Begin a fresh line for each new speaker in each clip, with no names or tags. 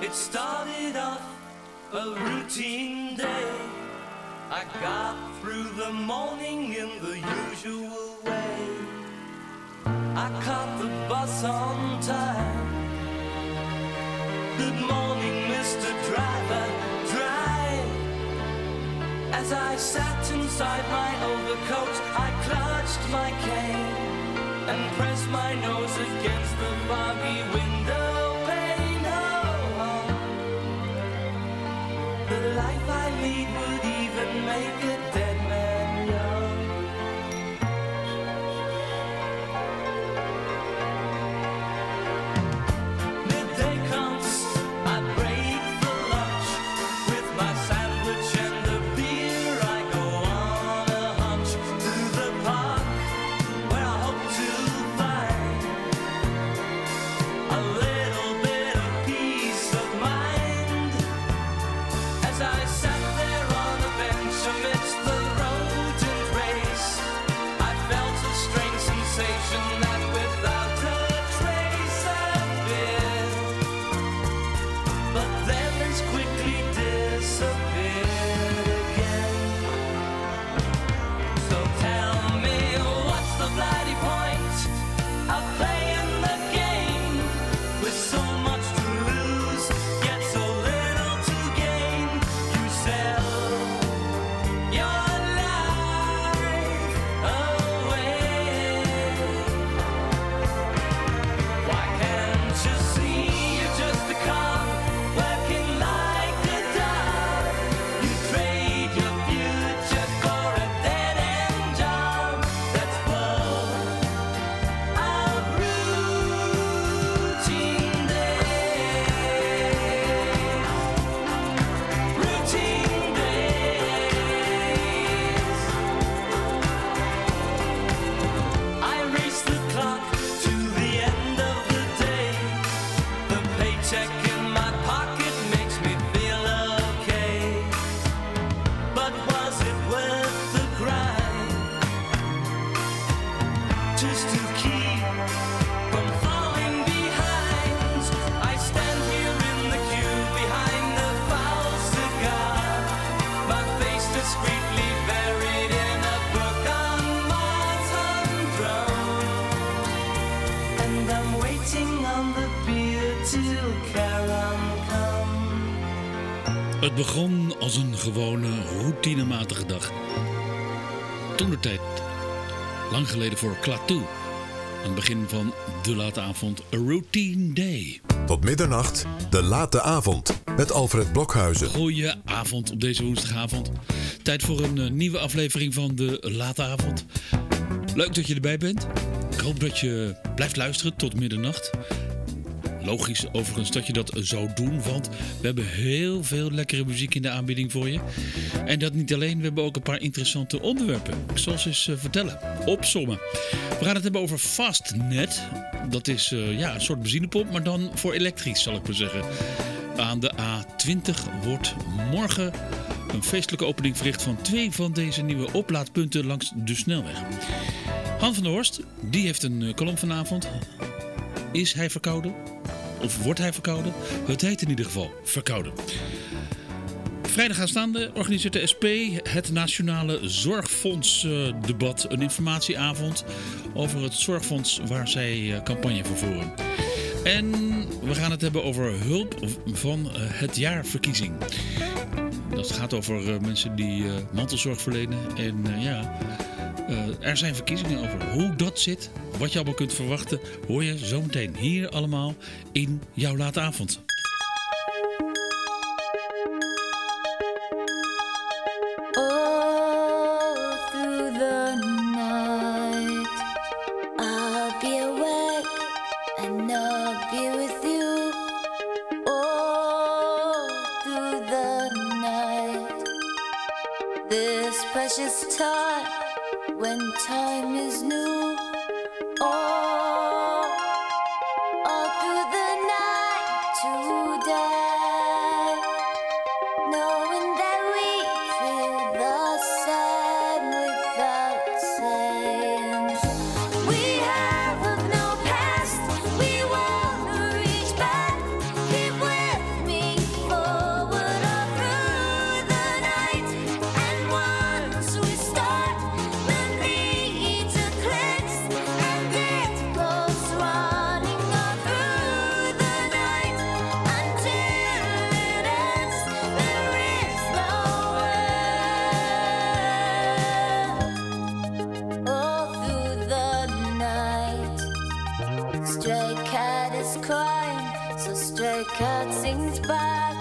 It started off a routine day. I got through the morning in the usual way. I caught the bus on time. Good morning, Mr. Driver, drive. As I sat inside my overcoat, I clutched my cane and pressed my nose against the foggy window pane. Oh, the life I lead would even make a dead man young. Midday comes, I break for lunch. With my sandwich and a beer, I go on a hunch to the park, where I hope to find a little bit of peace of mind. As I sat there on a bench amidst the rodent race, I felt a strange sensation that without a trace appeared, but then as quickly disappeared again. So tell me, what's the bloody point of playing the game with so much to lose, yet so little to gain? You sell your life away. Why can't you see you're just a cog working like a dog? You trade your future for a dead-end job that's full of routine days. Routine days. I race the clock to the end of the day. The paycheck in my pocket makes me feel okay. But was it worth the grind just to keep from falling behind? I stand here in the queue behind the foul cigar, my face discreetly buried in a book on Mars humdrum, and I'm waiting on the beer till Charon come.
Het begon als een gewone, routinematige dag. Toentertijd, lang geleden voor Klaatu. Aan het begin van de late avond, a routine day.
Tot middernacht, de late avond met Alfred Blokhuizen.
Goeie avond op deze woensdagavond. Tijd voor een nieuwe aflevering van de late avond. Leuk dat je erbij bent. Ik hoop dat je blijft luisteren tot middernacht. Logisch overigens dat je dat zou doen, want we hebben heel veel lekkere muziek in de aanbieding voor je. En dat niet alleen, we hebben ook een paar interessante onderwerpen. Ik zal ze eens vertellen, opsommen. We gaan het hebben over Fastnet. Dat is een soort benzinepomp, maar dan voor elektrisch, zal ik maar zeggen. Aan de A20 wordt morgen een feestelijke opening verricht van 2 van deze nieuwe oplaadpunten langs de snelweg. Han van der Horst, die heeft een column vanavond. Is hij verkouden? Of wordt hij verkouden? Het heet in ieder geval verkouden. Vrijdag aanstaande organiseert de SP het Nationale Zorgfondsdebat. Een informatieavond over het zorgfonds waar zij campagne voor voeren. En we gaan het hebben over hulp van het jaarverkiezing. Dat gaat over mensen die mantelzorg verlenen. En er zijn verkiezingen over hoe dat zit. Wat je allemaal kunt verwachten, hoor je zometeen hier allemaal in jouw late avond.
All through the night I'll be awake and I'll be with you. All through the night, this precious time when time is new. All through the night today, knowing that we feel the same without saying. We have no past, we wanna reach back. Keep with me curtains back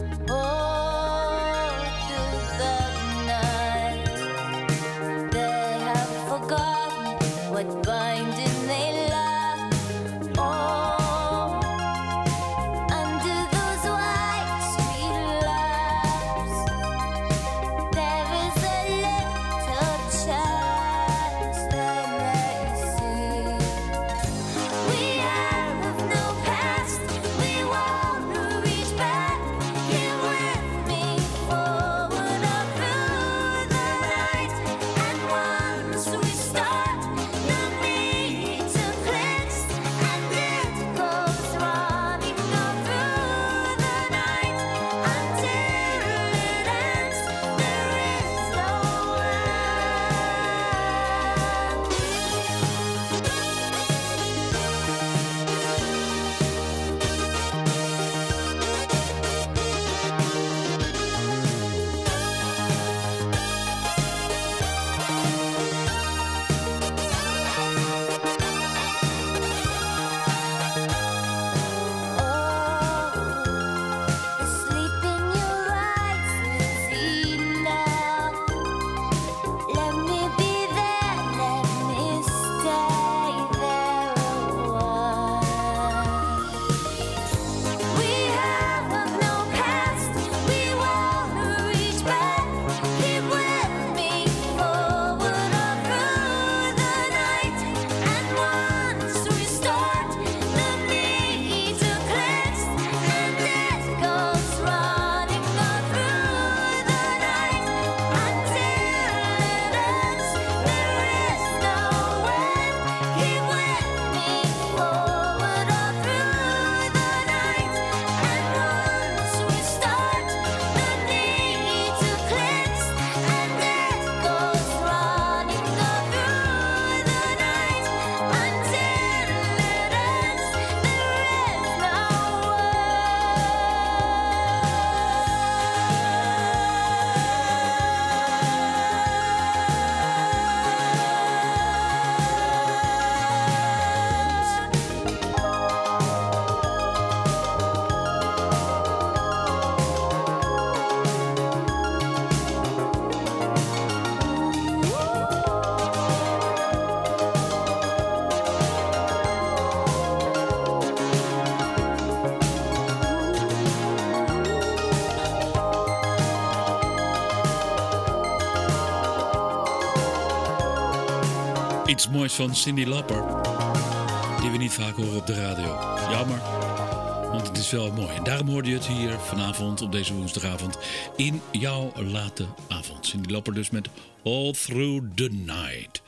all through the night. They have forgotten what binding they love. Oh, under those white street lamps, there is a little chance they may see. We have no past, we want to reach back. Here with me, forward or through the night. And once we start, the need to cleanse, and it goes running all through the night until it ends. There is no the sleep in your eyes is enough. Let me be there, let me stay there a while. We have no past, we want to reach back. Keep with me, forward or through the night. And once we start, the need to cleanse, and it goes running all through the night until it ends. There is no end. Keep with me, forward or through the night. And once we start, the need to cleanse, and it goes running all through the night until it ends.
Iets moois van Cyndi Lauper, die we niet vaak horen op de radio. Jammer, want het is wel mooi. En daarom hoorde je het hier vanavond, op deze woensdagavond, in jouw late avond. Cyndi Lauper dus met All Through the Night.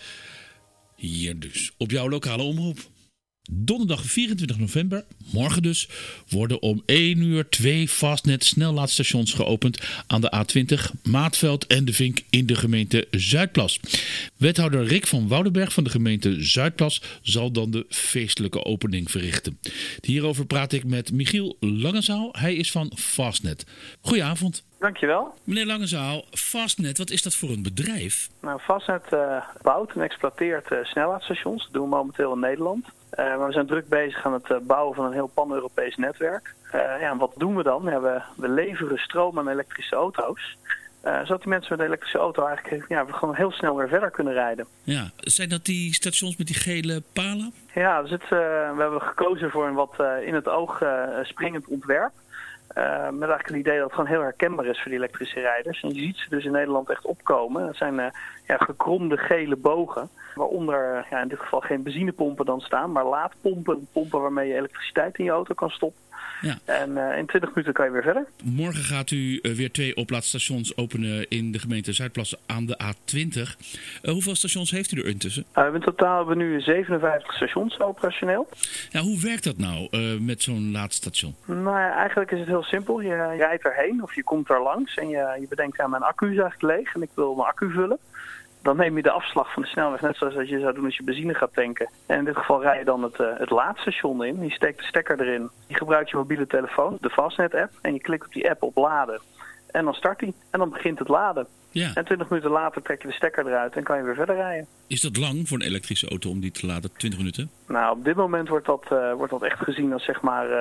Hier dus, op jouw lokale omroep. Donderdag 24 november, morgen dus, worden om 1 uur 2 Fastnet snelladstations geopend aan de A20 Maatveld en de Vink in de gemeente Zuidplas. Wethouder Rick van Woudenberg van de gemeente Zuidplas zal dan de feestelijke opening verrichten. Hierover praat ik met Michiel Langezaal, hij is van Fastnet. Goedenavond.
Dankjewel.
Meneer Langezaal, Fastnet, wat is dat voor een bedrijf?
Nou, Fastnet bouwt en exploiteert snelheidsstations. Dat doen we momenteel in Nederland. Maar we zijn druk bezig aan het bouwen van een heel pan-Europees netwerk. En wat doen we dan? Ja, we leveren stroom aan elektrische auto's. Zodat die mensen met de elektrische auto eigenlijk we gewoon heel snel weer verder kunnen rijden.
Ja, zijn dat die stations met die gele palen?
Ja, we hebben gekozen voor een wat in het oog springend ontwerp. Met eigenlijk het idee dat het gewoon heel herkenbaar is voor die elektrische rijders. En je ziet ze dus in Nederland echt opkomen. Dat zijn gekromde gele bogen. Waaronder in dit geval geen benzinepompen dan staan, maar laadpompen. Pompen waarmee je elektriciteit in je auto kan stoppen.
Ja.
En in 20 minuten kan je weer verder.
Morgen gaat u weer 2 oplaadstations openen in de gemeente Zuidplas aan de A20. Hoeveel stations heeft u er intussen?
In totaal hebben we nu 57 stations operationeel.
Ja, hoe werkt dat nou met zo'n laadstation?
Nou ja, eigenlijk is het heel simpel. Je rijdt erheen of je komt er langs en je bedenkt aan mijn accu is eigenlijk leeg en ik wil mijn accu vullen. Dan neem je de afslag van de snelweg, net zoals dat je zou doen als je benzine gaat tanken. En in dit geval rij je dan het laadstation in. Je steekt de stekker erin. Je gebruikt je mobiele telefoon, de Fastnet-app. En je klikt op die app op laden. En dan start hij. En dan begint het laden.
Ja.
En 20 minuten later trek je de stekker eruit en kan je weer verder rijden.
Is dat lang voor een elektrische auto om die te laden? 20 minuten?
Nou, op dit moment wordt dat echt gezien als zeg maar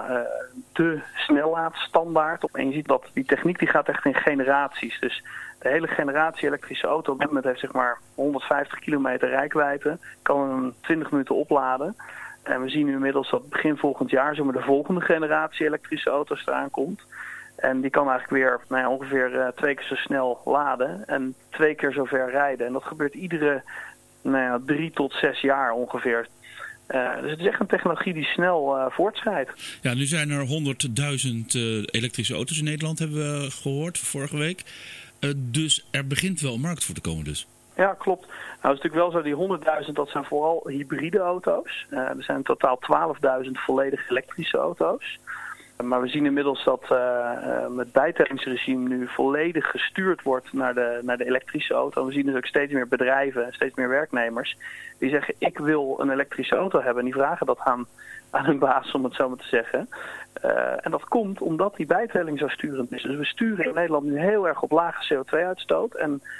de snellaadstandaard. En je ziet dat die techniek die gaat echt in generaties. Dus de hele generatie elektrische auto op dit moment heeft zeg maar 150 kilometer reikwijdte. Kan hem 20 minuten opladen. En we zien nu inmiddels dat begin volgend jaar zomaar de volgende generatie elektrische auto's eraan komt. En die kan eigenlijk weer ongeveer 2 keer zo snel laden en 2 keer zo ver rijden. En dat gebeurt iedere 3 tot 6 jaar ongeveer. Dus het is echt een technologie die snel voortschrijdt.
Ja, nu zijn er 100.000 elektrische auto's in Nederland, hebben we gehoord vorige week. Dus er begint wel een markt voor te komen dus.
Ja, klopt. Nou, het is natuurlijk wel zo, die 100.000, dat zijn vooral hybride auto's. Er zijn in totaal 12.000 volledig elektrische auto's. Maar we zien inmiddels dat het bijtellingsregime nu volledig gestuurd wordt naar de elektrische auto. We zien dus ook steeds meer bedrijven, steeds meer werknemers die zeggen ik wil een elektrische auto hebben. En die vragen dat aan hun baas, om het zo maar te zeggen. En dat komt omdat die bijtelling zo sturend is. Dus we sturen in Nederland nu heel erg op lage CO2-uitstoot.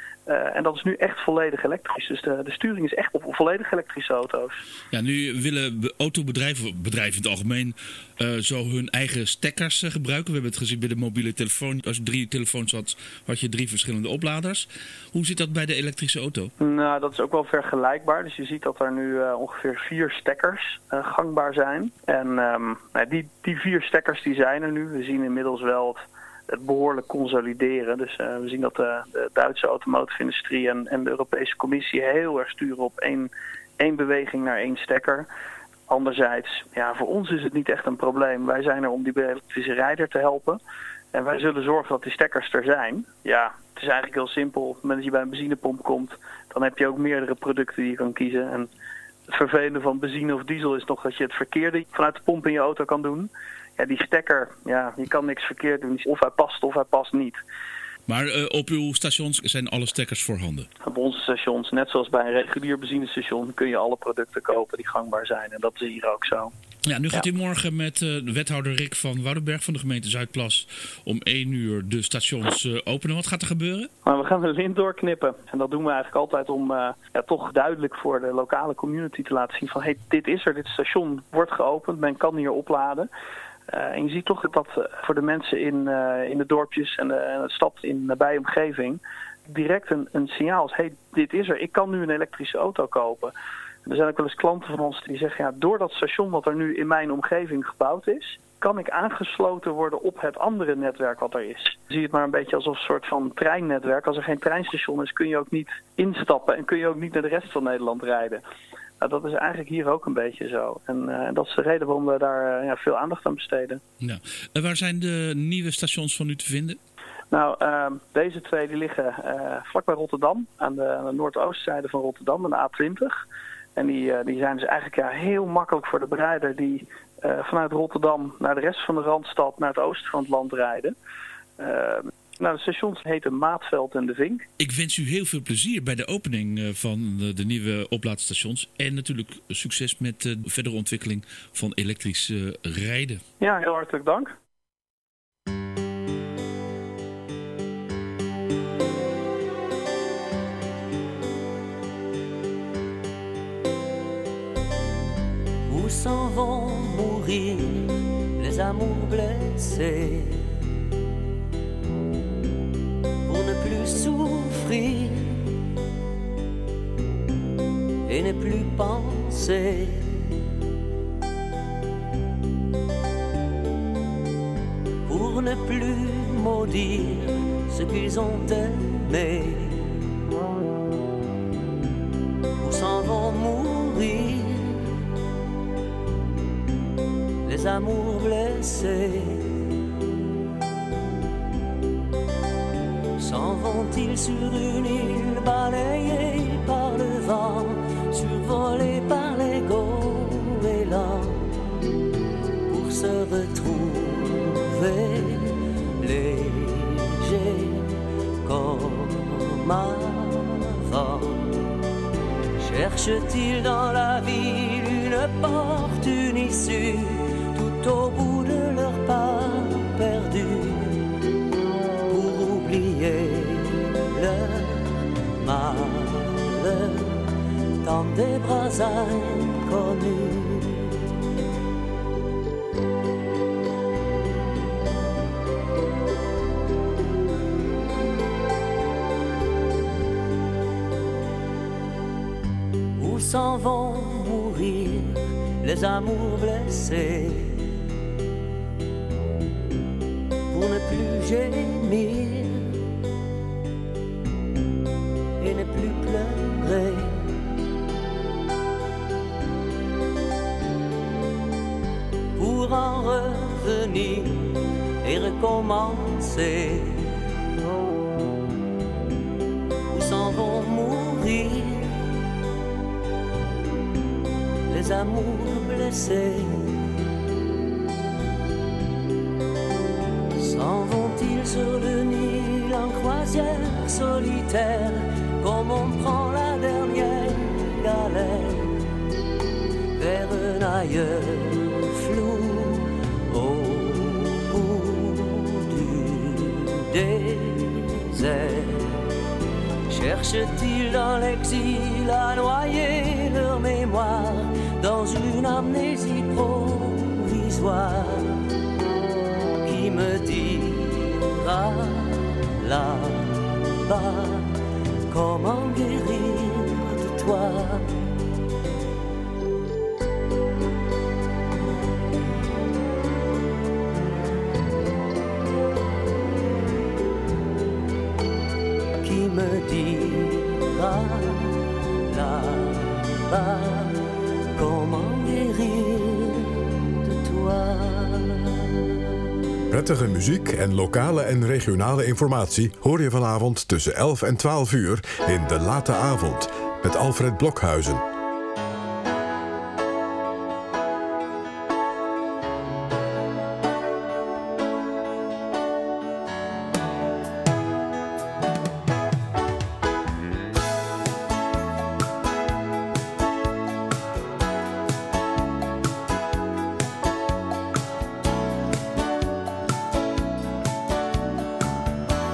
En dat is nu echt volledig elektrisch. Dus de sturing is echt op volledig elektrische auto's.
Ja, nu willen autobedrijven, bedrijven in het algemeen, zo hun eigen stekkers gebruiken. We hebben het gezien bij de mobiele telefoon. Als je 3 telefoons had je 3 verschillende opladers. Hoe zit dat bij de elektrische auto?
Nou, dat is ook wel vergelijkbaar. Dus je ziet dat er nu ongeveer 4 stekkers gangbaar zijn. En die 4 stekkers die zijn er nu. We zien inmiddels wel het behoorlijk consolideren. Dus we zien dat de Duitse automotive-industrie en de Europese Commissie heel erg sturen op één beweging naar 1 stekker. Anderzijds, voor ons is het niet echt een probleem. Wij zijn er om die elektrische rijder te helpen. En wij zullen zorgen dat die stekkers er zijn. Ja, het is eigenlijk heel simpel. Op het moment dat je bij een benzinepomp komt, dan heb je ook meerdere producten die je kan kiezen. En het vervelende van benzine of diesel is nog dat je het verkeerde vanuit de pomp in je auto kan doen. Ja, die stekker, je kan niks verkeerd doen. Of hij past niet.
Maar op uw stations zijn alle stekkers voorhanden?
Op onze stations, net zoals bij een regulier benzinestation, kun je alle producten kopen die gangbaar zijn. En dat is hier ook zo.
Ja, nu gaat u morgen met de wethouder Rick van Woudenberg van de gemeente Zuidplas om 1 uur de stations openen. Wat gaat er gebeuren?
Nou, we gaan de lint doorknippen. En dat doen we eigenlijk altijd om toch duidelijk voor de lokale community te laten zien van dit is er, dit station wordt geopend, men kan hier opladen. En je ziet toch dat voor de mensen in de dorpjes en de stad in de nabije omgeving direct een signaal is. Dit is er, ik kan nu een elektrische auto kopen. Er zijn ook wel eens klanten van ons die zeggen, door dat station wat er nu in mijn omgeving gebouwd is, kan ik aangesloten worden op het andere netwerk wat er is. Zie je het maar een beetje als een soort van treinnetwerk. Als er geen treinstation is, kun je ook niet instappen en kun je ook niet naar de rest van Nederland rijden. Nou, dat is eigenlijk hier ook een beetje zo. En dat is de reden waarom we daar veel aandacht aan besteden.
Ja. En waar zijn de nieuwe stations van u te vinden?
Nou, deze 2 die liggen vlakbij Rotterdam, aan de noordoostzijde van Rotterdam, aan de A20. En die zijn dus eigenlijk heel makkelijk voor de bereider die vanuit Rotterdam naar de rest van de Randstad, naar het oosten van het land rijden. De stations heten Maatveld en De Vink.
Ik wens u heel veel plezier bij de opening van de nieuwe oplaadstations. En natuurlijk succes met de verdere ontwikkeling van elektrisch rijden.
Ja, heel hartelijk dank.
Où s'en vont mourir les amours blessés pour ne plus souffrir et ne plus penser pour ne plus maudire ce qu'ils ont aimé. Où s'en vont mourir les amours blessés? S'en vont-ils sur une île balayée par le vent, survolée par les goélands, pour se retrouver léger comme avant? Cherchent-ils dans la ville une porte, une issue, tout au bout de leur pas perdu, pour oublier s'en vont mourir les amours blessés pour ne plus gémir et ne plus pleurer. Pour en revenir et recommencer, où s'en vont mourir les amours blessés? S'en vont-ils sur le Nil en croisière solitaire, comme on prend la dernière galère vers un ailleurs flou au bout du désert? Cherchent-ils dans l'exil à noyer leur mémoire dans une amnésie provisoire? Qui me dira là-bas comment guérir de toi? Qui me dira là-bas comment guérir de toi?
Prettige muziek en lokale en regionale informatie hoor je vanavond tussen 11 en 12 uur in De Late Avond met Alfred Blokhuizen.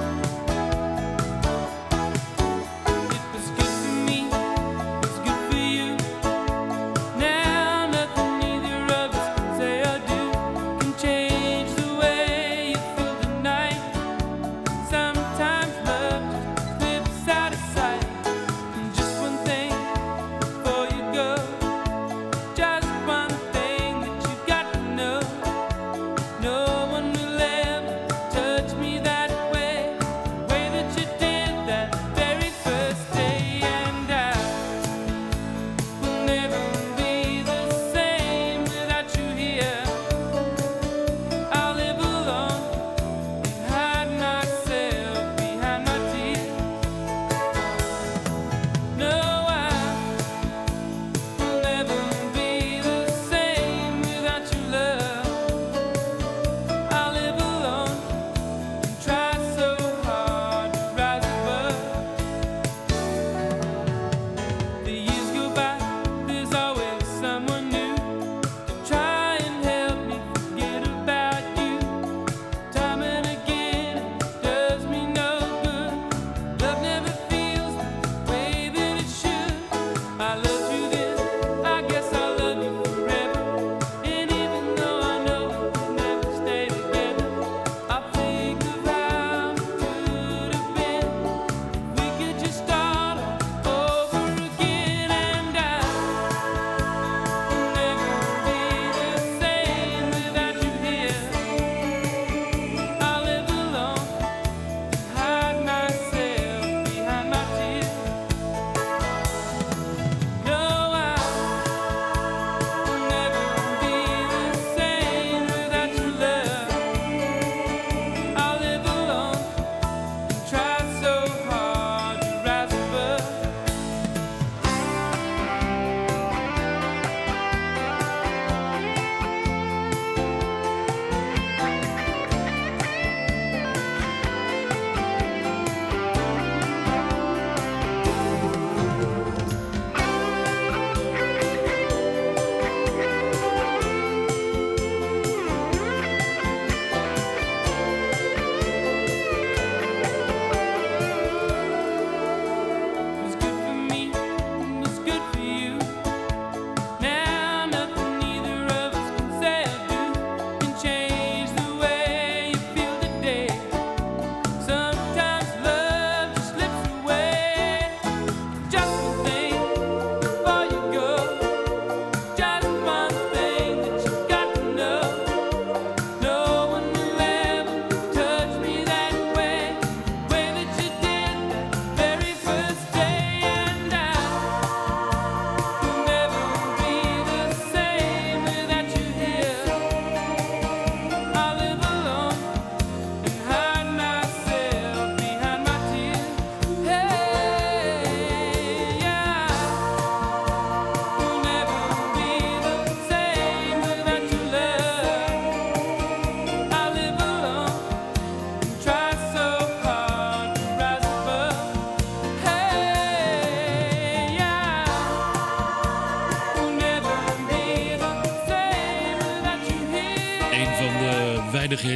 It was good for me, it was good for you.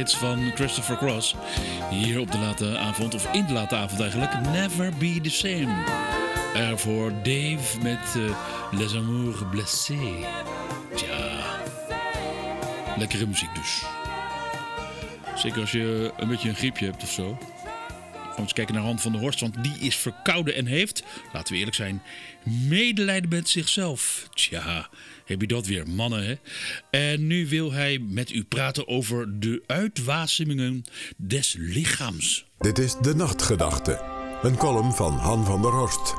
hits van Christopher Cross. Hier op de late avond, of in de late avond eigenlijk. Never Be The Same. Ervoor Dave met Les Amours Blessés. Tja, lekkere muziek dus. Zeker als je een beetje een griepje hebt of zo. Gaan we eens kijken naar Han van der Horst, want die is verkouden en heeft, laten we eerlijk zijn, medelijden met zichzelf. Tja, heb je dat weer, mannen, hè? En nu wil hij met u praten over de uitwasemingen des lichaams.
Dit is De Nachtgedachte, een column van Han van der Horst.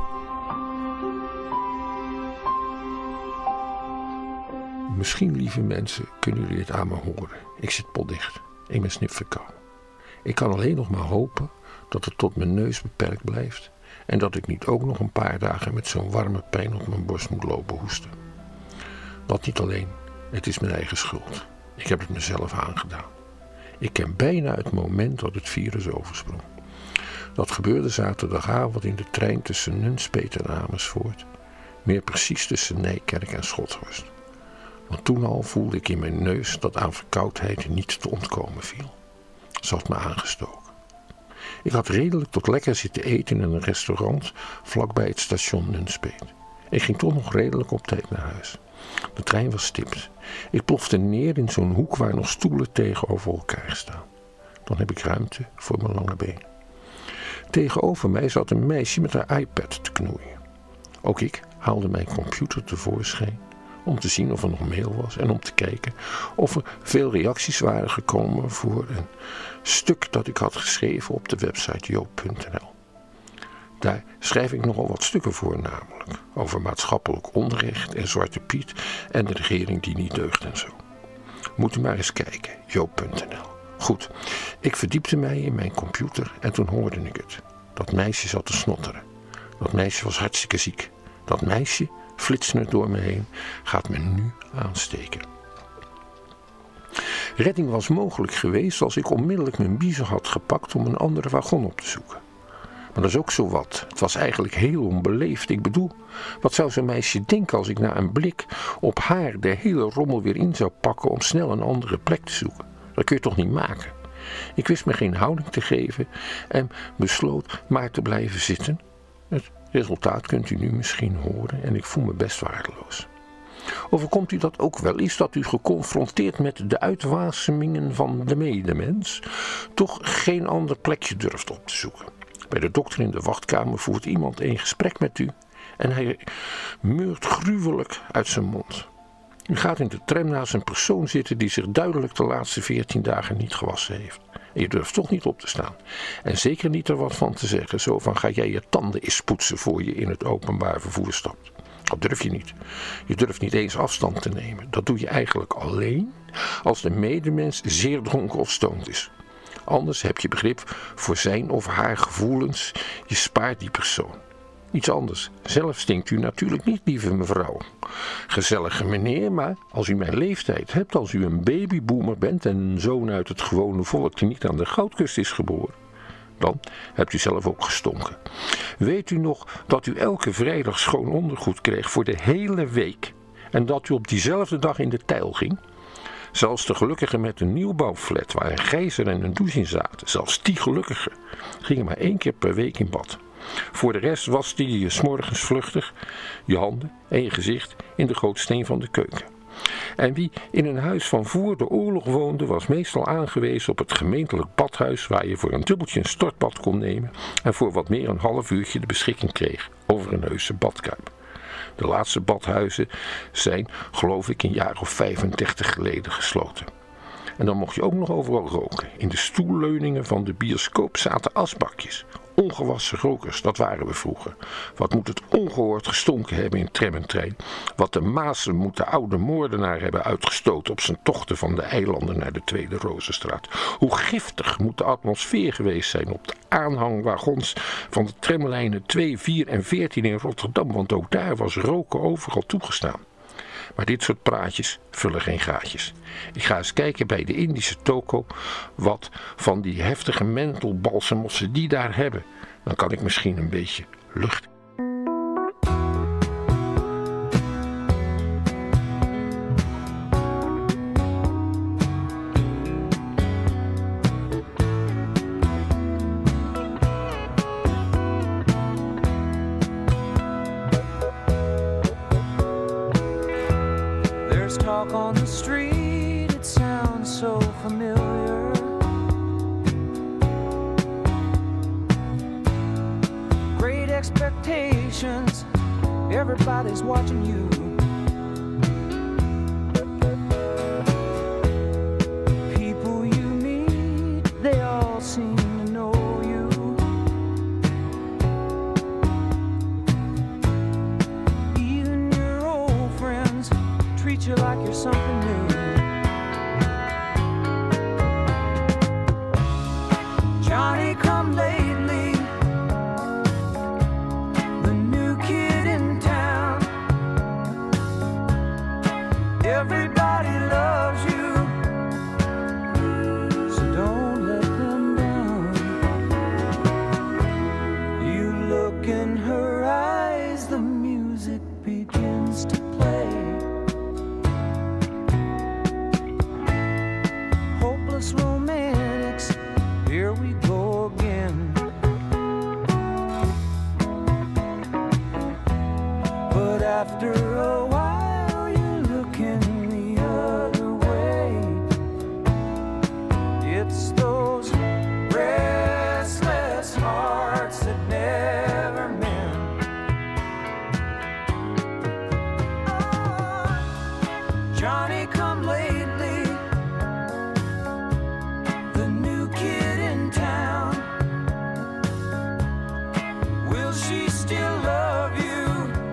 Misschien, lieve mensen, kunnen jullie het aan me horen. Ik zit potdicht. Ik ben snipverkouden. Ik kan alleen nog maar hopen dat het tot mijn neus beperkt blijft en dat ik niet ook nog een paar dagen met zo'n warme pijn op mijn borst moet lopen hoesten. Dat niet alleen, het is mijn eigen schuld. Ik heb het mezelf aangedaan. Ik ken bijna het moment dat het virus oversprong. Dat gebeurde zaterdagavond in de trein tussen Nunspeet en Amersfoort. Meer precies tussen Nijkerk en Schothorst. Want toen al voelde ik in mijn neus dat aan verkoudheid niet te ontkomen viel. Ze had me aangestoken. Ik had redelijk tot lekker zitten eten in een restaurant vlakbij het station Nunspeet. Ik ging toch nog redelijk op tijd naar huis. De trein was stipt. Ik plofte neer in zo'n hoek waar nog stoelen tegenover elkaar staan. Dan heb ik ruimte voor mijn lange benen. Tegenover mij zat een meisje met haar iPad te knoeien. Ook ik haalde mijn computer tevoorschijn om te zien of er nog mail was en om te kijken of er veel reacties waren gekomen voor een stuk dat ik had geschreven op de website joop.nl. Daar schrijf ik nogal wat stukken voor namelijk, over maatschappelijk onrecht en Zwarte Piet en de regering die niet deugt en zo. Moet u maar eens kijken, joop.nl. Goed, ik verdiepte mij in mijn computer en toen hoorde ik het. Dat meisje zat te snotteren. Dat meisje was hartstikke ziek. Dat meisje, flitsend door me heen, gaat me nu aansteken. Redding was mogelijk geweest als ik onmiddellijk mijn biezen had gepakt om een andere wagon op te zoeken. Maar dat is ook zo wat. Het was eigenlijk heel onbeleefd. Ik bedoel, wat zou zo'n meisje denken als ik na een blik op haar de hele rommel weer in zou pakken om snel een andere plek te zoeken? Dat kun je toch niet maken? Ik wist me geen houding te geven en besloot maar te blijven zitten. Het resultaat kunt u nu misschien horen en ik voel me best waardeloos. Overkomt u dat ook wel eens, dat u geconfronteerd met de uitwasemingen van de medemens toch geen ander plekje durft op te zoeken? Bij de dokter in de wachtkamer voert iemand een gesprek met u en hij meurt gruwelijk uit zijn mond. U gaat in de tram naast een persoon zitten die zich duidelijk de laatste 14 dagen niet gewassen heeft. En je durft toch niet op te staan. En zeker niet er wat van te zeggen, zo van ga jij je tanden eens poetsen voor je in het openbaar vervoer stapt. Dat durf je niet. Je durft niet eens afstand te nemen. Dat doe je eigenlijk alleen als de medemens zeer dronken of stoned is. Anders heb je begrip voor zijn of haar gevoelens. Je spaart die persoon. Iets anders. Zelf stinkt u natuurlijk niet, lieve mevrouw. Gezellige meneer, maar als u mijn leeftijd hebt, als u een babyboomer bent en een zoon uit het gewone volk die niet aan de Goudkust is geboren, dan hebt u zelf ook gestonken. Weet u nog dat u elke vrijdag schoon ondergoed kreeg voor de hele week en dat u op diezelfde dag in de tijl ging? Zelfs de gelukkigen met een nieuwbouwflat waar een gijzer en een douche in zaten, zelfs die gelukkigen, gingen maar 1 keer per week in bad. Voor de rest waste je 's morgens vluchtig je handen en je gezicht in de gootsteen van de keuken. En wie in een huis van voor de oorlog woonde, was meestal aangewezen op het gemeentelijk badhuis waar je voor een dubbeltje een stortbad kon nemen en voor wat meer een half uurtje de beschikking kreeg over een heuse badkuip. De laatste badhuizen zijn, geloof ik, een jaar of 35 geleden gesloten. En dan mocht je ook nog overal roken. In de stoelleuningen van de bioscoop zaten asbakjes. Ongewassen rokers, dat waren we vroeger. Wat moet het ongehoord gestonken hebben in tram en trein. Wat de Maassen moet de oude moordenaar hebben uitgestoten op zijn tochten van de eilanden naar de Tweede Rozenstraat. Hoe giftig moet de atmosfeer geweest zijn op de aanhangwagons van de tramlijnen 2, 4 en 14 in Rotterdam. Want ook daar was roken overal toegestaan. Maar dit soort praatjes vullen geen gaatjes. Ik ga eens kijken bij de Indische toko wat van die heftige mentelbalsem of ze die daar hebben. Dan kan ik misschien een beetje lucht.
expectations. Everybody's watching you. People you meet, they all seem to know you. Even your old friends treat you like you're something new. Johnny come lately, the new kid in town. Everybody loves you, so don't let them down. You look in her eyes, the music begins to play. Hopeless romantics, here we go again. But after a while, you're looking the other way. It's those restless hearts that never mend. Johnny come lately, the new kid in town. Will she still love you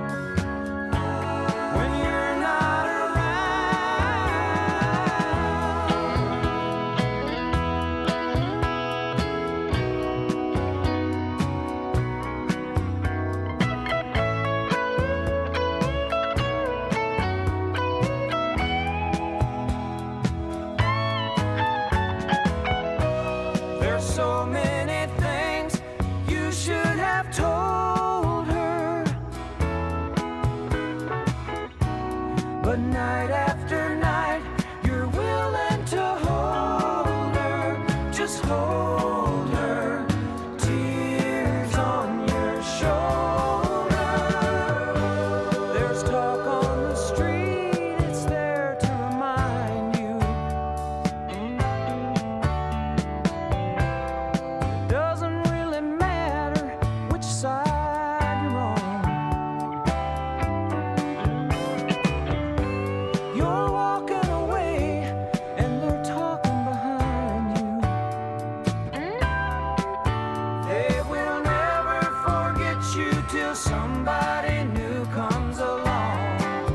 when you're not around? There's so many things you should have told her, but night after night you're willing to hold her, just hold her, tears on your shoulder. There's talk on the street, it's there to remind you. Doesn't really matter which side you're on. You're walking away and they're talking behind you. They will never forget you till somebody new comes along.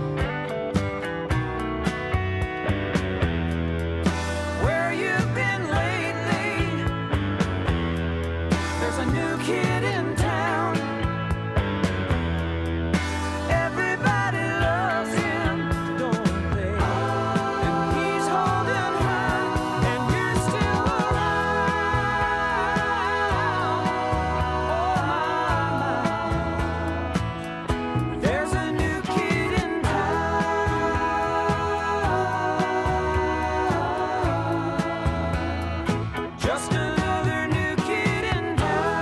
Where you've been lately, there's a new kid in town. Everybody loves him, don't they? And he's holding her, and you're still around. Oh my. There's a new kid in town. Just another new kid in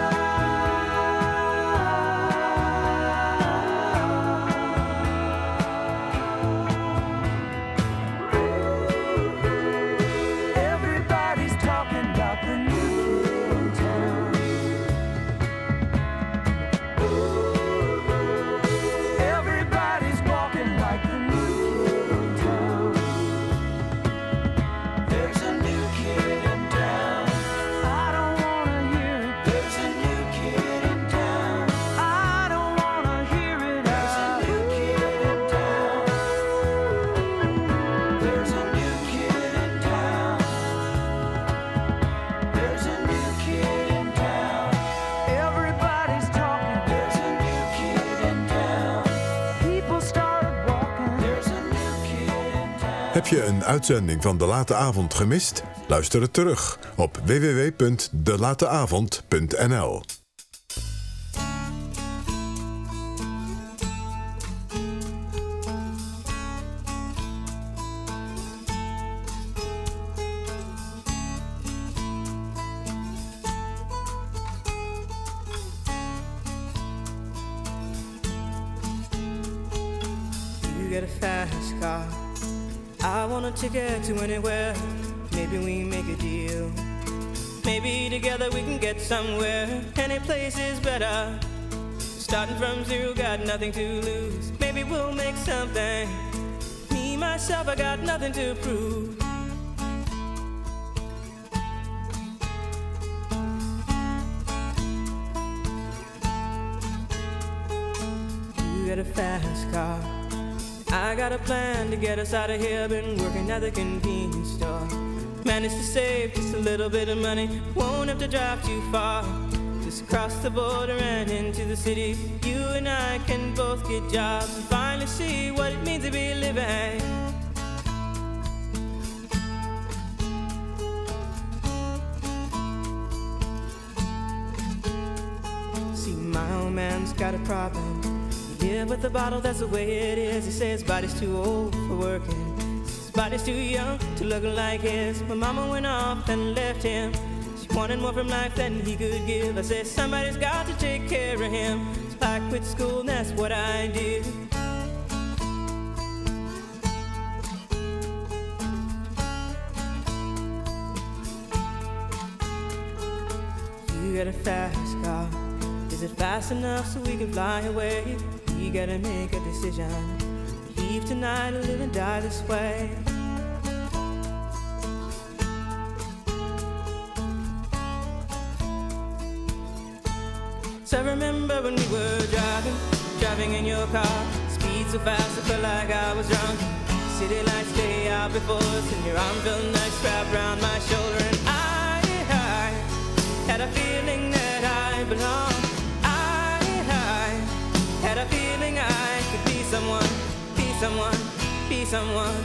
town. Everybody's talking about the new kid in town. Everybody's walking like the new kid in town. There's a new kid in town. I don't wanna hear it. There's a new kid in town. I don't wanna hear it. There's a new kid in town. There's a new kid in town. There's a new kid in town. Everybody's talking. There's a new kid in town. People started walking. There's a new kid in town.
Heb je een uitzending van De Late Avond gemist? Luister het terug op www.delateavond.nl.
You get a fast car. I want a ticket to anywhere. Maybe we make a deal. Maybe together we can get somewhere. Any place is better. Starting from zero, got nothing to lose. Maybe we'll make something. Me, myself, I got nothing to prove. You got a fast car. I got a plan to get us out of here. Been working at the convenience store. Managed to save just a little bit of money. Won't have to drive too far. Just cross the border and into the city. You and I can both get jobs and finally see what it means to be living. See, my old man's got a problem. He live with the bottle, that's the way it is. He says his body's too old for working. His body's too young to look like his. My mama went off and left him. She wanted more from life than he could give. I said somebody's got to take care of him. So I quit school and that's what I did. You got a fast car. Is it fast enough so we can fly away? We gotta make a decision. Leave tonight or live and die this way. So I remember when we were driving in your car. Speed so fast I felt like I was drunk. City lights lay out before us and your arm felt nice wrapped around my shoulder. And I had a feeling that I belonged. I had a feeling I could be someone, be someone, be someone.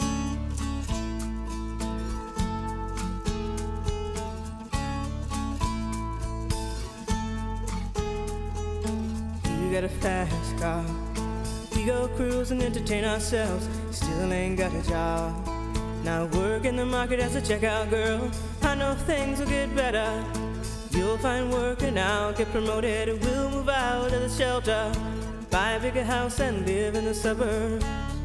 You got a fast car. We go cruise and entertain ourselves. Still ain't got a job. Now work in the market as a checkout girl. I know things will get better. You'll find work and I'll get promoted. And we'll move out of the shelter, buy a bigger house and live in the suburbs.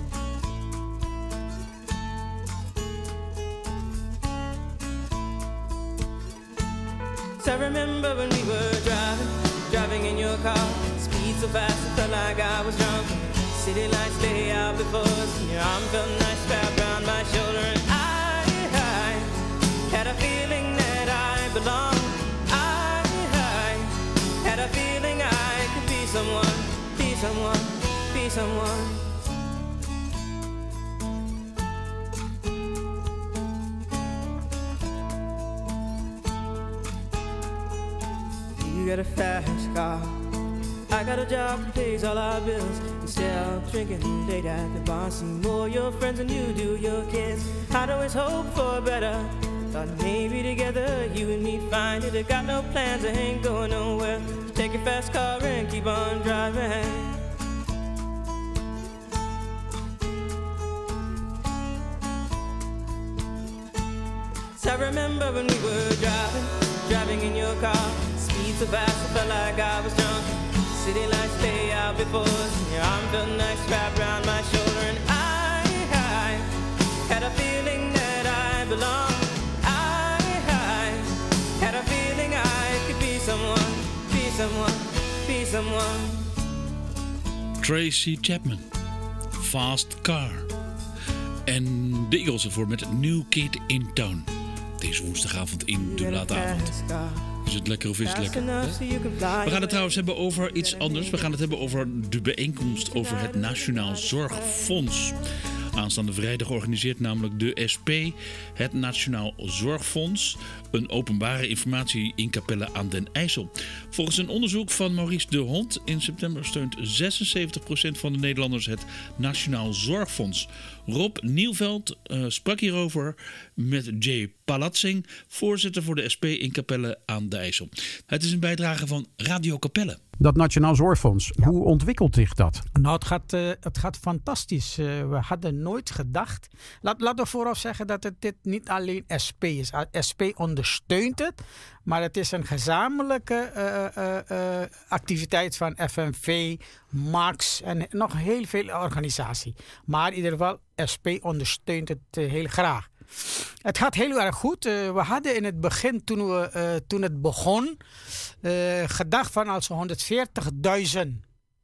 So I remember when we were driving in your car. Speed so fast I felt like I was drunk. City lights lay out before us and your arm felt nice wrapped around my shoulder. And I had a feeling that I belonged. I had a feeling I could be someone, be someone, be someone. You got a fast car. I got a job that pays all our bills. Instead of drinking late at the bar, see more your friends than you do your kids. I'd always hope for better. Thought maybe together you and me find it. I got no plans, I ain't going nowhere. So take your fast car and keep on driving. So I remember when we were driving in your car. Speed so fast I felt like I was drunk. City lights lay out before us and your arm felt nice wrapped around my shoulder. And I had a feeling that I belonged. I had a feeling I could be someone, be someone, be someone.
Tracy Chapman, Fast Car. En de Eagles ervoor met New Kid in Town. Deze woensdagavond in de late avond. Is het lekker of is het lekker? Hè? We gaan het trouwens hebben over iets anders. We gaan het hebben over de bijeenkomst over het Nationaal Zorgfonds. Aanstaande vrijdag organiseert namelijk de SP, het Nationaal Zorgfonds, een openbare informatie in Capelle aan den IJssel. Volgens een onderzoek van Maurice de Hond in september steunt 76% van de Nederlanders het Nationaal Zorgfonds. Rob Nieuwveld sprak hierover met Jay Palatzing, voorzitter voor de SP in Capelle aan de IJssel. Het is een bijdrage van Radio Capelle.
Dat Nationaal Zorgfonds, hoe ontwikkelt zich dat?
Nou, het gaat fantastisch. We hadden nooit gedacht. Laten we vooraf zeggen dat dit niet alleen SP is. SP ondersteunt het, maar het is een gezamenlijke activiteit van FNV, Max en nog heel veel organisaties. Maar in ieder geval, SP ondersteunt het heel graag. Het gaat heel erg goed. We hadden in het begin, toen het begon, gedacht van als we 140.000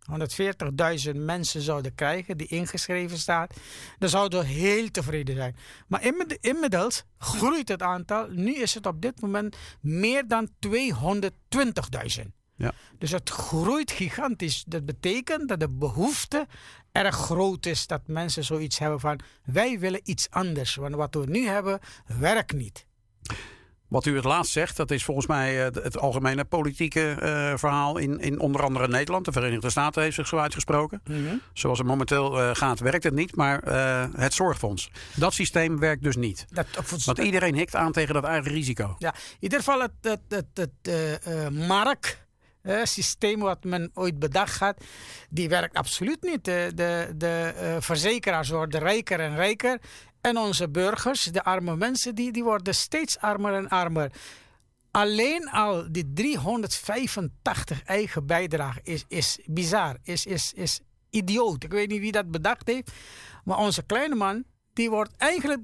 140.000 mensen zouden krijgen die ingeschreven staan, dan zouden we heel tevreden zijn. Maar inmiddels groeit het aantal. Nu is het op dit moment meer dan 220.000.
Ja.
Dus het groeit gigantisch. Dat betekent dat de behoefte erg groot is dat mensen zoiets hebben van wij willen iets anders. Want wat we nu hebben werkt niet.
Wat u het laatst zegt, dat is volgens mij het algemene politieke verhaal in onder andere Nederland. De Verenigde Staten heeft zich zo uitgesproken. Zoals het momenteel gaat, werkt het niet. Maar het zorgfonds, dat systeem werkt dus niet. Want iedereen hikt aan tegen dat eigen risico.
Ja, in ieder geval het marktsysteem wat men ooit bedacht had, die werkt absoluut niet. De verzekeraars worden rijker en rijker. En onze burgers, de arme mensen, die worden steeds armer en armer. Alleen al die 385 eigen bijdrage is bizar, is idioot. Ik weet niet wie dat bedacht heeft. Maar onze kleine man, die wordt eigenlijk,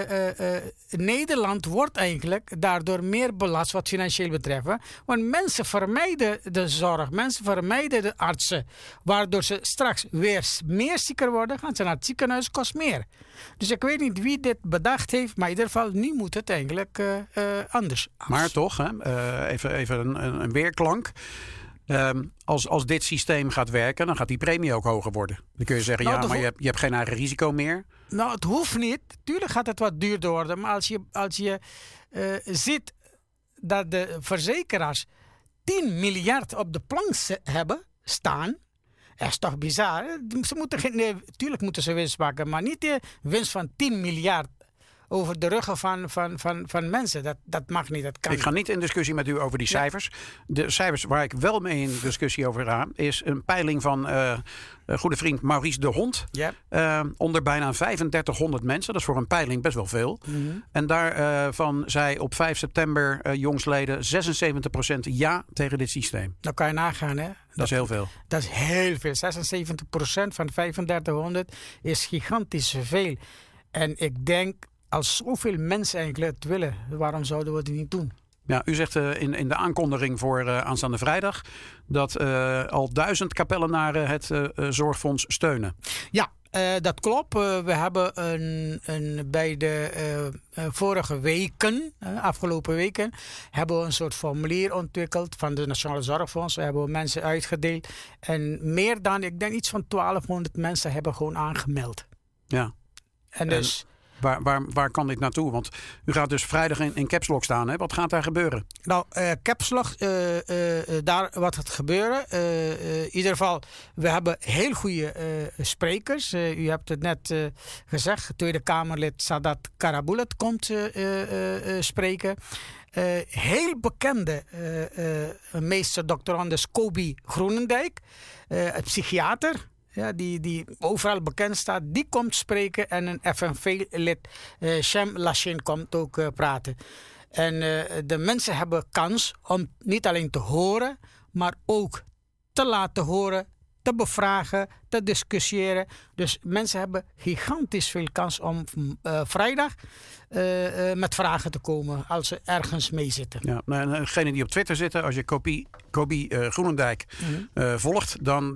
Nederland wordt eigenlijk daardoor meer belast wat financieel betreft. Hè? Want mensen vermijden de zorg, mensen vermijden de artsen. Waardoor ze straks weer meer zieker worden, gaan ze naar het ziekenhuis, kost meer. Dus ik weet niet wie dit bedacht heeft, maar in ieder geval nu moet het eigenlijk anders.
Maar toch, hè, even een weerklank. Als dit systeem gaat werken, dan gaat die premie ook hoger worden. Dan kun je zeggen, maar je hebt geen eigen risico meer.
Nou, het hoeft niet. Tuurlijk gaat het wat duurder worden. Maar als je ziet dat de verzekeraars 10 miljard op de plank hebben staan. Dat is toch bizar. Ze moeten tuurlijk moeten ze winst maken. Maar niet de winst van 10 miljard. Over de ruggen van mensen. Dat mag niet, dat kan
Ik ga niet in discussie met u over die cijfers. De cijfers waar ik wel mee in discussie over ga, is een peiling van goede vriend Maurice de Hond. Onder bijna 3500 mensen. Dat is voor een peiling best wel veel. En daarvan zei op 5 september jongsleden 76% ja tegen dit systeem.
Dan kan je nagaan, hè?
Dat is heel veel.
Dat is heel veel. 76% van 3500 is gigantisch veel. En ik denk, als zoveel mensen eigenlijk het willen, waarom zouden we het niet doen?
Ja, u zegt in de aankondiging voor aanstaande vrijdag dat al 1000 kapellenaren het zorgfonds steunen.
Ja, dat klopt. We hebben bij de vorige weken, afgelopen weken, hebben we een soort formulier ontwikkeld van de Nationale Zorgfonds. We hebben mensen uitgedeeld. En meer dan, ik denk iets van 1200 mensen hebben gewoon aangemeld.
Ja.
En dus...
Waar kan dit naartoe? Want u gaat dus vrijdag in Caps Lock staan. Hè? Wat gaat daar gebeuren?
Nou, Caps Lock, daar wat gaat gebeuren. In ieder geval, we hebben heel goede sprekers. U hebt het net gezegd. Tweede Kamerlid Sadat Karabulet komt spreken. Heel bekende meester doctorandus Kobi Groenendijk. Psychiater. Ja, die overal bekend staat, die komt spreken. En een FNV-lid, Shem Lashin, komt ook praten. En de mensen hebben kans om niet alleen te horen, maar ook te laten horen, te bevragen, te discussiëren. Dus mensen hebben gigantisch veel kans om vrijdag met vragen te komen als ze ergens mee zitten.
Ja, nou, degene die op Twitter zitten, als je Kobi Groenendijk volgt, dan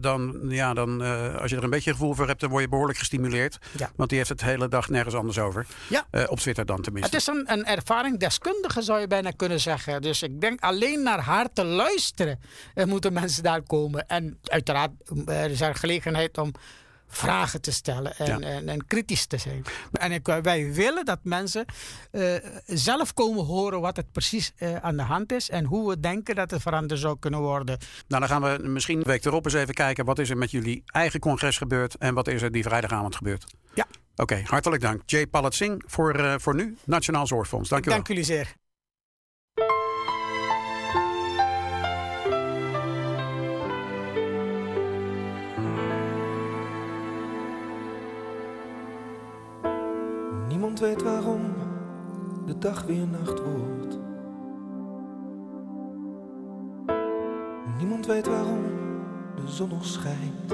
als je er een beetje gevoel voor hebt, dan word je behoorlijk gestimuleerd. Ja. Want die heeft het de hele dag nergens anders over. Ja. Op Twitter dan tenminste.
Het is een ervaringsdeskundige, zou je bijna kunnen zeggen. Dus ik denk alleen naar haar te luisteren moeten mensen daar komen. En uiteraard er is er gelegenheid om vragen te stellen en kritisch te zijn. En wij willen dat mensen zelf komen horen wat het precies aan de hand is en hoe we denken dat het veranderd zou kunnen worden.
Nou, dan gaan we misschien de week erop eens even kijken wat is er met jullie eigen congres gebeurd en wat is er die vrijdagavond gebeurd. Ja. Oké, hartelijk dank. Jay Pallet Singh voor nu, Nationaal Zorgfonds. Dank u wel.
Dank jullie zeer.
Niemand weet waarom de dag weer nacht wordt. Niemand weet waarom de zon nog schijnt.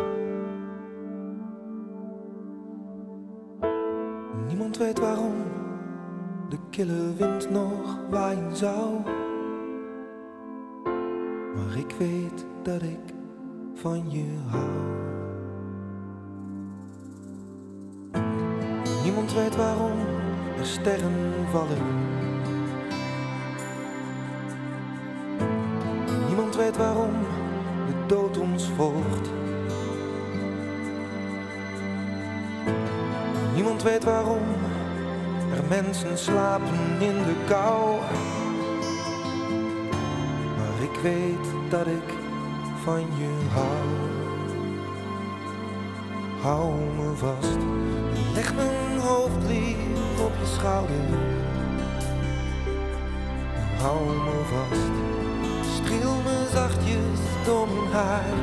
Niemand weet waarom de kille wind nog waaien zou. Maar ik weet dat ik van je hou. Niemand weet waarom er sterren vallen. Niemand weet waarom de dood ons volgt. Niemand weet waarom er mensen slapen in de kou. Maar ik weet dat ik van je hou. Hou me vast, leg mijn hoofd lief op je schouder. Hou me vast, streel me zachtjes door mijn haar.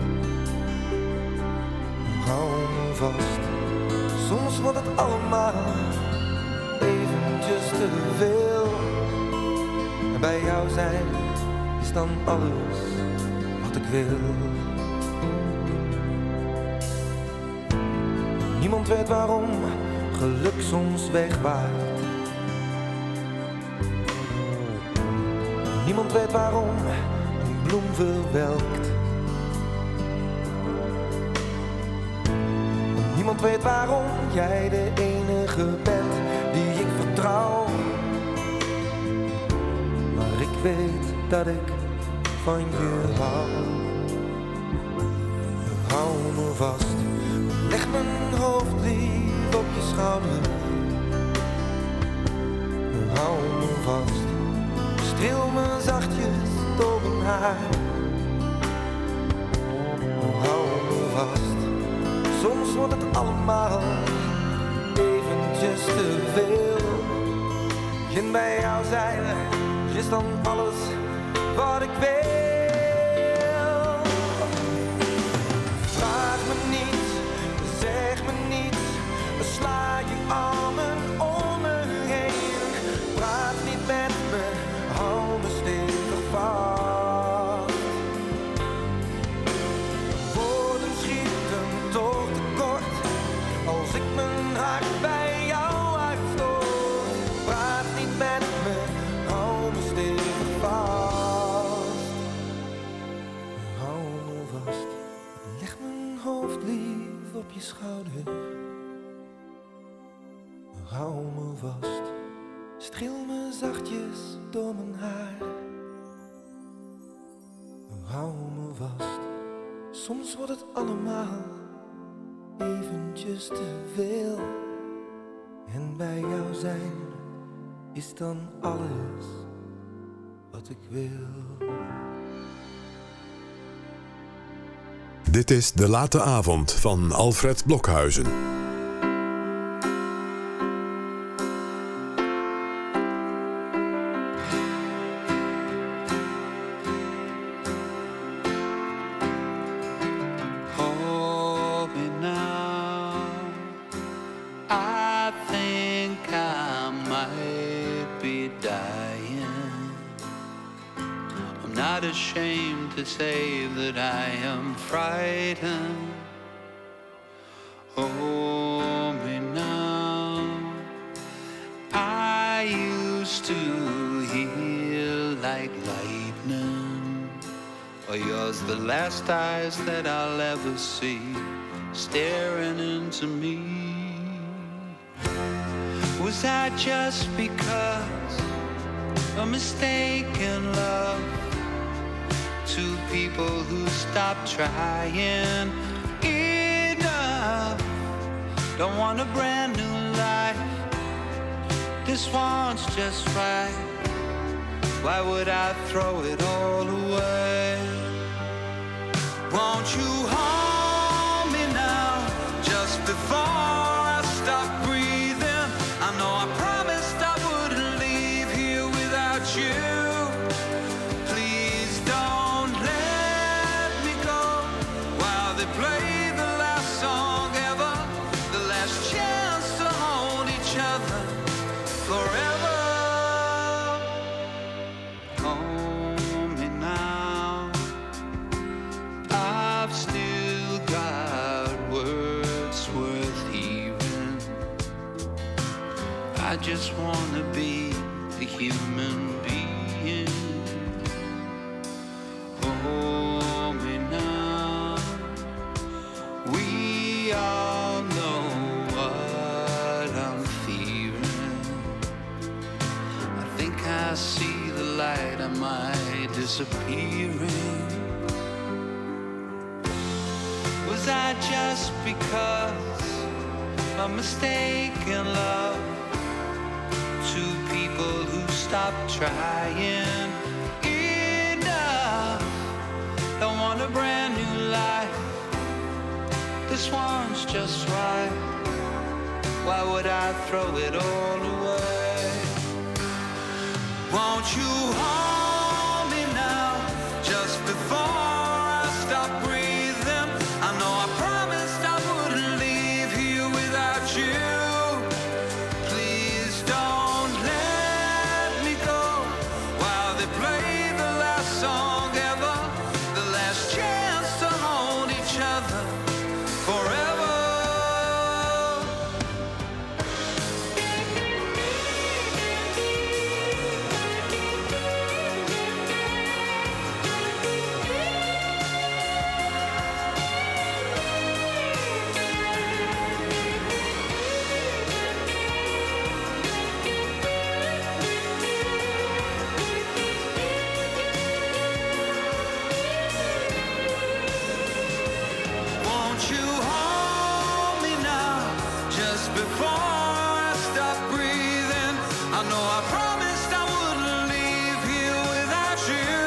Hou me vast, soms wordt het allemaal eventjes te veel. En bij jou zijn is dan alles wat ik wil. Niemand weet waarom geluk soms wegwaait. Niemand weet waarom een bloem verwelkt. Niemand weet waarom jij de enige bent die ik vertrouw. Maar ik weet dat ik van je hou. Hou me vast, leg mijn hoofd lief op je schouder. Hou me vast, streel me zachtjes door mijn haar. Hou me vast, soms wordt het allemaal eventjes te veel. En bij jou zijn is dan alles wat ik wil. Vraag me niet, zeg me niet, sla je armen om me heen. Praat niet met me, hou me stevig vast. Woorden schieten toch tekort als ik mijn hart bij jou uitstoot. Praat niet met me, hou me stevig vast. Hou me vast, leg mijn hoofd lief op je schouder. Hou me vast, streel me zachtjes door mijn haar. Hou me vast, soms wordt het allemaal eventjes te veel. En bij jou zijn is dan alles wat ik wil.
Dit is De Late Avond van Alfred Blokhuizen.
Hold me now. I think I might be dying. I'm not ashamed to say that I am frightened. Hold me now. I used to hear like lightning. Or yours the last eyes that I'll ever see, staring into me. Was I just because a mistaken love? Two people who stopped trying enough. Don't want a brand new life. This one's just right. Why would I throw it all away? Won't you hold me now, just before I stop breathing? I know I promised I wouldn't leave here without you. Please don't let me go while they play the last song ever, the last chance to hold each other forever. Hold me now. I've still got words worth hearing. I just wanna be a human being. Hold me now. disappearing. Was I just because a mistake in love? Two people who stopped trying enough. Don't want a brand new life. This one's just right. Why would I throw it all away? Won't you hold me now, just before I stop breathing? I know I promised I wouldn't leave here without you. Please don't let me go while they play the last song ever, the last chance to hold each other forever. Won't you hold me now, just before I stop breathing? I know I promised I wouldn't leave here without you.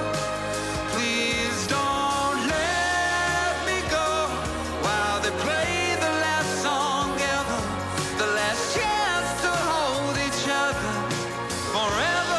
Please don't let me go while they play the last song ever, the last chance to hold each other forever.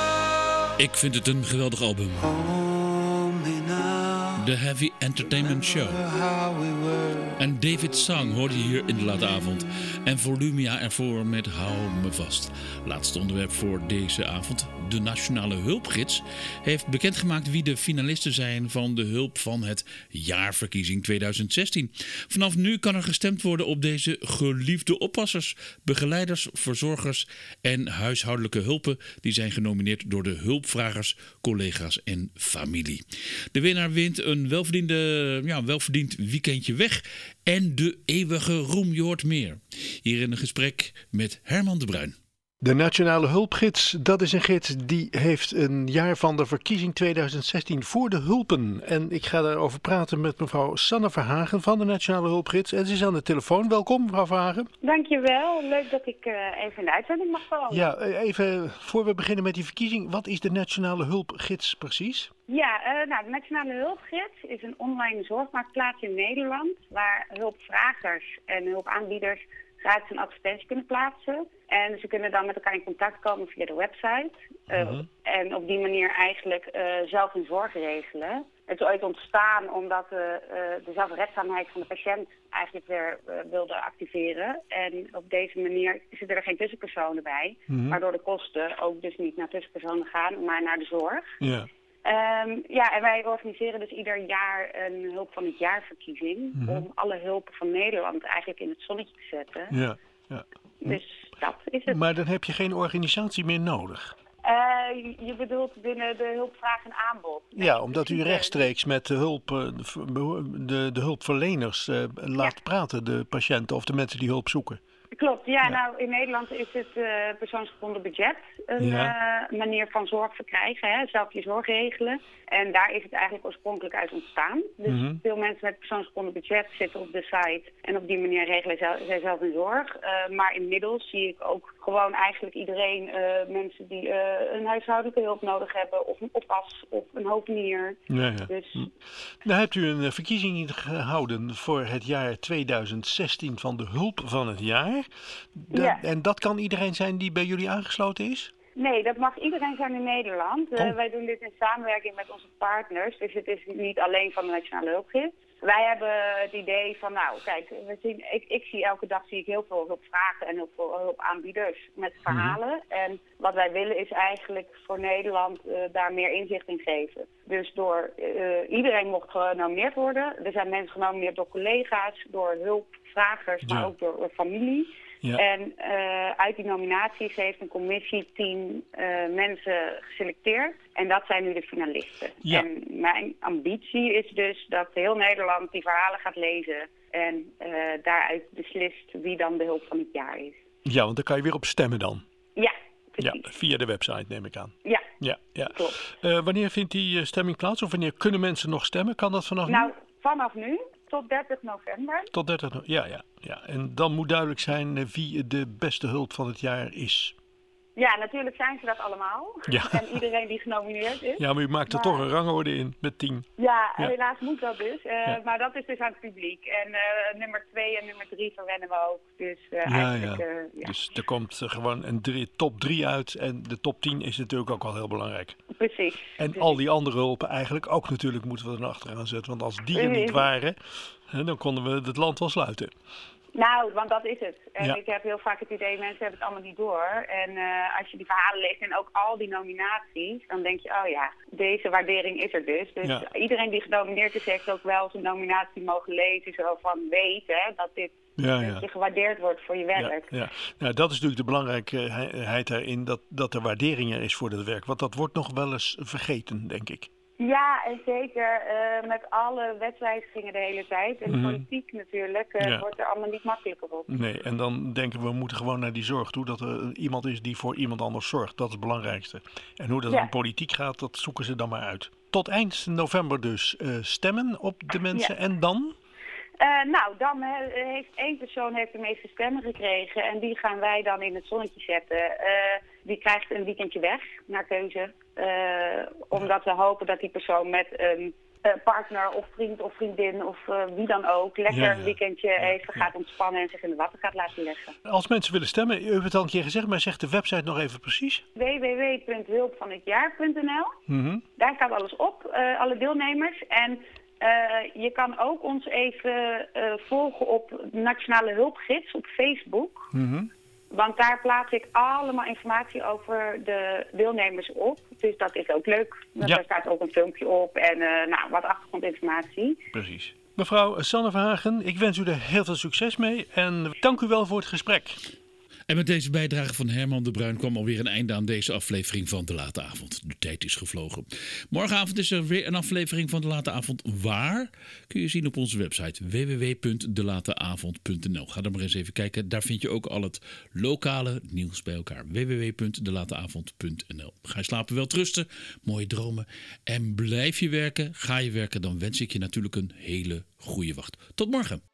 Ik vind het een geweldig album.
Hold me now,
The Heavy Entertainment Show.
how we were.
En David Sang hoorde je hier in de late avond. En Volumia ervoor met Hou me vast. Laatste onderwerp voor deze avond. De Nationale Hulpgids heeft bekendgemaakt wie de finalisten zijn van de hulp van het jaarverkiezing 2016. Vanaf nu kan er gestemd worden op deze geliefde oppassers, begeleiders, verzorgers en huishoudelijke hulpen. Die zijn genomineerd door de hulpvragers, collega's en familie. De winnaar wint een welverdiend weekendje weg en de eeuwige roem. Je hoort meer. Hier in een gesprek met Herman de Bruin.
De Nationale Hulpgids, dat is een gids die heeft een jaar van de verkiezing 2016 voor de hulpen. En ik ga daarover praten met mevrouw Sanne Verhagen van de Nationale Hulpgids. En ze is aan de telefoon. Welkom, mevrouw Verhagen.
Dankjewel, leuk dat ik even in de uitzending mag komen.
Ja, even voor we beginnen met die verkiezing. Wat is de Nationale Hulpgids precies?
Ja, de Nationale Hulpgids is een online zorgmarktplaats in Nederland waar hulpvragers en hulpaanbieders gratis een advertentie kunnen plaatsen. En ze kunnen dan met elkaar in contact komen via de website. En op die manier eigenlijk zelf hun zorg regelen. Het is ooit ontstaan omdat de zelfredzaamheid van de patiënt eigenlijk weer wilde activeren. En op deze manier zitten er geen tussenpersonen bij. Waardoor de kosten ook dus niet naar tussenpersonen gaan, maar naar de zorg.
Ja.
En wij organiseren dus ieder jaar een hulp van het jaarverkiezing. Om alle hulpen van Nederland eigenlijk in het zonnetje te zetten.
Ja, ja.
Dus dat is het.
Maar dan heb je geen organisatie meer nodig.
Je bedoelt binnen de hulpvraag en aanbod?
Ja, omdat u rechtstreeks met de hulpverleners laat praten, de patiënten of de mensen die hulp zoeken.
Klopt, nou in Nederland is het persoonsgebonden budget een manier van zorg verkrijgen, hè? Zelf je zorg regelen. En daar is het eigenlijk oorspronkelijk uit ontstaan. Dus veel mensen met persoonsgebonden budget zitten op de site en op die manier regelen zij zelf hun zorg. Maar inmiddels zie ik ook gewoon eigenlijk iedereen, mensen die een huishoudelijke hulp nodig hebben of een oppas of een hoofdnier.
Ja.
Dus...
Nou hebt u een verkiezing gehouden voor het jaar 2016 van de hulp van het jaar. En dat kan iedereen zijn die bij jullie aangesloten is?
Nee, dat mag iedereen zijn in Nederland. Wij doen dit in samenwerking met onze partners. Dus het is niet alleen van de Nationale Hulpgids. Wij hebben het idee van, ik zie elke dag heel veel hulpvragen en heel veel hulpaanbieders met verhalen. En wat wij willen is eigenlijk voor Nederland daar meer inzicht in geven. Dus door iedereen mocht genomineerd worden. Er zijn mensen genomineerd door collega's, door hulpvragers, maar ook door familie. Ja. En uit die nominaties heeft een commissie 10 mensen geselecteerd. En dat zijn nu de finalisten. Ja. En mijn ambitie is dus dat heel Nederland die verhalen gaat lezen. En daaruit beslist wie dan de hulp van het jaar is.
Ja, want dan kan je weer op stemmen dan.
Ja,
Ja, via de website neem ik aan.
Ja,
Ja.
klopt.
Wanneer vindt die stemming plaats? Of wanneer kunnen mensen nog stemmen? Kan dat vanaf
Nou,
nu?
vanaf nu tot 30 november.
Tot 30 ja. En dan moet duidelijk zijn wie de beste hulp van het jaar is.
Ja, natuurlijk zijn ze dat allemaal.
Ja.
En iedereen die genomineerd is.
Ja, maar u maakt er toch een rangorde in met 10.
Ja,
Ja.
helaas moet dat dus. Maar dat is dus aan het publiek. En nummer 2 en nummer 3 verwennen we ook. Dus eigenlijk...
Dus er komt gewoon een top 3 uit. En de top 10 is natuurlijk ook wel heel belangrijk.
Precies.
En al die andere hulpen eigenlijk ook natuurlijk moeten we er achteraan zetten. Want als die er niet waren, dan konden we het land wel sluiten.
Nou, want dat is het. En
Ja.
ik heb heel vaak het idee, mensen hebben het allemaal niet door. En als je die verhalen leest en ook al die nominaties, dan denk je, oh ja, deze waardering is er dus. Dus
Ja.
iedereen die genomineerd is, heeft ook wel zijn nominatie mogen lezen. Zo van weten dat dit dat je gewaardeerd wordt voor je werk.
Ja. Nou, dat is natuurlijk de belangrijkheid daarin, dat er waardering er is voor dat werk. Want dat wordt nog wel eens vergeten, denk ik.
Ja, en zeker met alle wetswijzigingen de hele tijd. En de politiek natuurlijk wordt er allemaal niet makkelijker op.
Nee, en dan denken we moeten gewoon naar die zorg toe. Dat er iemand is die voor iemand anders zorgt. Dat is het belangrijkste. En hoe dat in politiek gaat, dat zoeken ze dan maar uit. Tot eind november dus stemmen op de mensen.
Ja.
En dan?
Nou, dan heeft één persoon de meeste stemmen gekregen. En die gaan wij dan in het zonnetje zetten. Die krijgt een weekendje weg, naar keuze. Omdat we hopen dat die persoon met een partner of vriend of vriendin of wie dan ook lekker een weekendje even gaat ontspannen en zich in de watten gaat laten leggen.
Als mensen willen stemmen, u hebt het al een keer gezegd, maar zegt de website nog even precies?
www.hulpvanhetjaar.nl. Daar staat alles op, alle deelnemers. En je kan ook ons even volgen op Nationale Hulpgids op Facebook. Want daar plaats ik allemaal informatie over de deelnemers op. Dus dat is ook leuk. Daar staat ook een filmpje op en wat achtergrondinformatie.
Precies. Mevrouw Sanne Verhagen, ik wens u er heel veel succes mee. En dank u wel voor het gesprek.
En met deze bijdrage van Herman de Bruin kwam alweer een einde aan deze aflevering van De Late Avond. De tijd is gevlogen. Morgenavond is er weer een aflevering van De Late Avond. Waar? Kun je zien op onze website www.delateavond.nl. Ga er maar eens even kijken. Daar vind je ook al het lokale nieuws bij elkaar. www.delateavond.nl. Ga je slapen, wel rusten, mooie dromen. En blijf je werken. Ga je werken, dan wens ik je natuurlijk een hele goede wacht. Tot morgen.